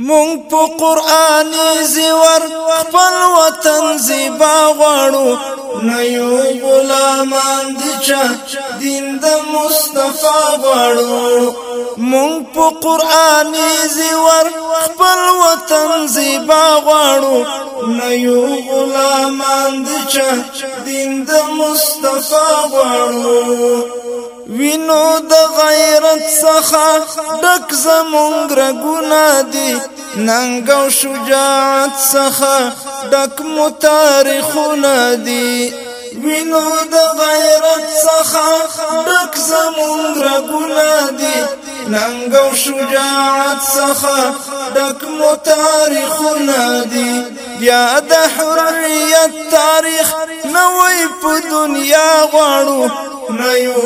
مونږ په قرآني زیور خپل وطن زیبا غواړو نه یو غلامان دي چا دین د مصطفی غواړو مونږ په قرآني زیور خپل وطن زیبا غواړو نه یو غلامان دي چا دین د مصطفی غواړو وینو د غیرت څخه ډک زمونږ رګونه دي ننګ او شجاعت څخه ډک مو تاریخونه دي وینو د غیرت څخه ډک زمونږ رګونه دي ننګ او شجاعت څخه ډک مو تاریخونه دي بیا د حریت تاریخ نوې په دنیا غواړو نه یو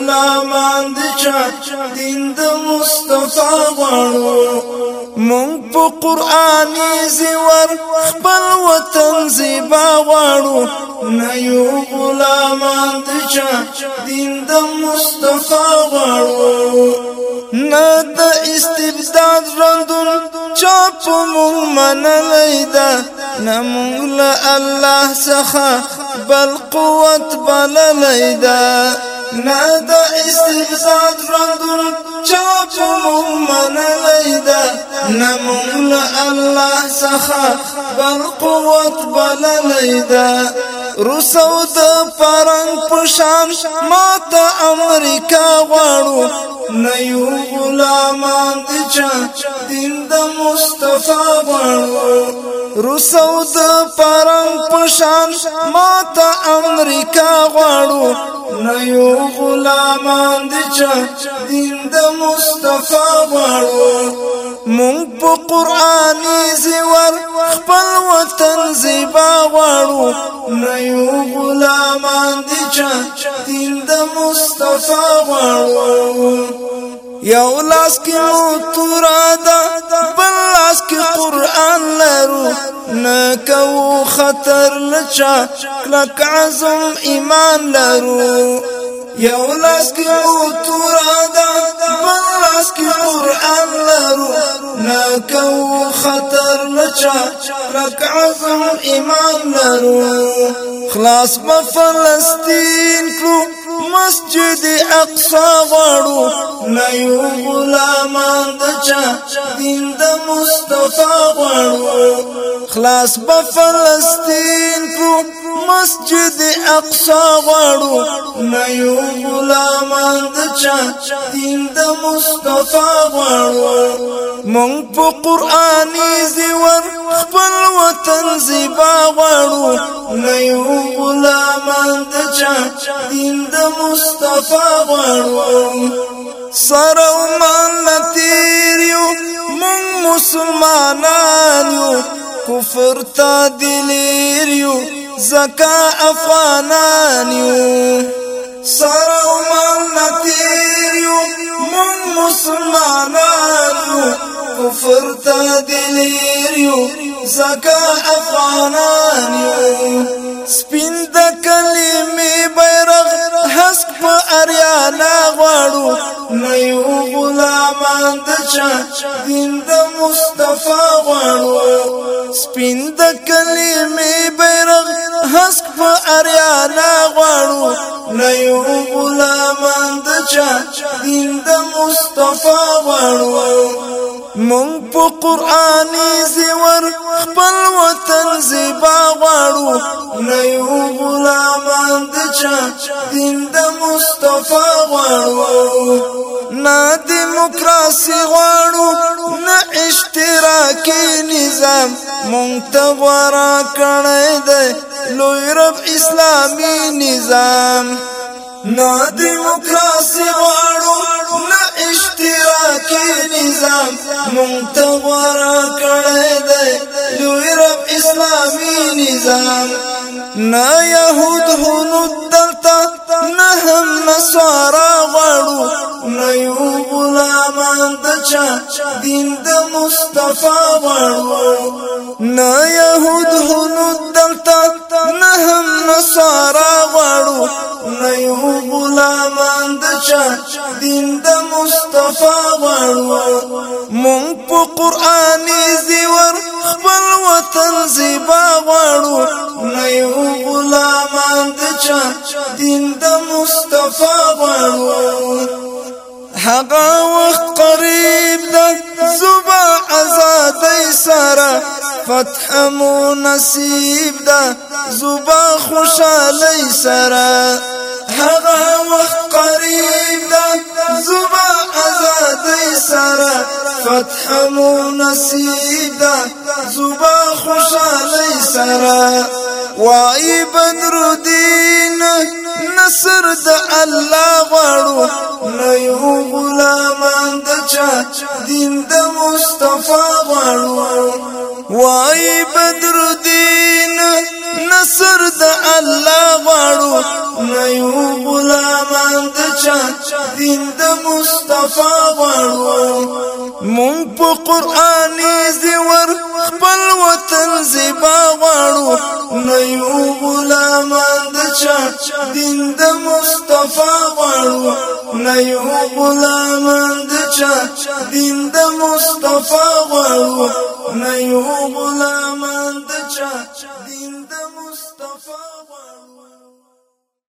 غلامان دي چا دین د مصطفی غواړو مونږ په قرآني زیور خپل وطن زیبا غواړو نه یو غلامان دي چا دین د مصطفی غواړو نه د استبداد ژوندون چا په مونږ منلی ده نه مونږ له الله څخه بل قوت بللی ده نه د استبداد ژوندون چا په مونږ منلی ده نه مونږ له الله څخه بل قوت بللی ده روس او د فرنګ په شان ماته امریکا غواړو نه یو غلامان دي چا دین د مصطفی غواړو روس او د فرنګ په شان ماته امریکا غواړو نه یو غلامان دي چا دین د مصطفی غواړو مونږ په قرآني زیور خپل وطن زیبا غواړو نه یو غلامان دي چا دین د مصطفی غواړو یو لاس کې مو تورا ده بل لاس کې قرآن لرو نه کوو خطر لچا کلک عزم ایمان لرو یو لاس کې مو تورا ده بل لاس کې قرآن لرو نه کوو خطر لچا کلک عزم ایمان لرو خلاص په فلسطین کړو مسجد اقصا غواړو نه یو غلامان د چا دین د مصطفی غواړو خلاص په فلسطین کړو مسجد اقصا غواړو نه یو غلامان د چا دین د مصطفی غواړو مونږ په قرآني زیور خپل وطن زیبا غواړو نه یو غلامان د چا دین د مصطفی غواړو سره ومن تیریو مونږ مسلمانان یو کفر ته دلیریو زکا افغانان یو سره ومن تیریو مونږ مسلمانان یو کفر ته دلیریو زکا افغانان یو سپین د کلمې بیرغ حسک په اریانا غواړو نه یو غلامان د چا دین د مصطفی غواړو سپین د کلمې بیرغ حسک په اریانا غواړو نه یو غلامان د چا دین د مصطفی غواړو مونږ په قرآني زیور خپل وطن زیبا غواړو نه یو غلامان د چا دین د مصطفی غواړو نه دیموکراسي غواړو نه اشتراکي نظام مونږ ته غوړه کړی دی لوی رب اسلامي نظام نه دیموکراسي غواړو نه اشتراکي نظام مونږ ته غوړه کړی دی لوی رب اسلامي نظام نه يهود هنود دلته نه هم نصارا غواړو نه یو غلامان د چا دین د مصطفی غواړو نه يهود هنود دلته نه هم نصارا غواړو نه یو غلامان د چا دین د مصطفی غواړو مونږ په قرآني زیور خپل وطن زیبا غواړو نه یو غلامان د چا دین د مصطفی غواړو هغه وخت قریب ده زبا آزادۍ سره فتح مو نصیب ده زبا خوشالۍ سره هغه وخت قریب ده زبا آزادۍ سره فتح مو نصیب ده زبا خوشالۍ سره وای بدر الدین نصر د الله غواړو نه یو غلامان د چا دین د مصطفی غواړو وای بدر الدین نصر د الله غواړو نه یو غلامان د چا دین د مصطفی غواړو مونږ په قرآني زیور خپل وطن زیبا غواړو نه یو غلامان د چا دین د مصطفی غواړو نه یو غلامان د چا دین د مصطفی غواړو نه یو غلامان د چا دین د مصطفی غواړو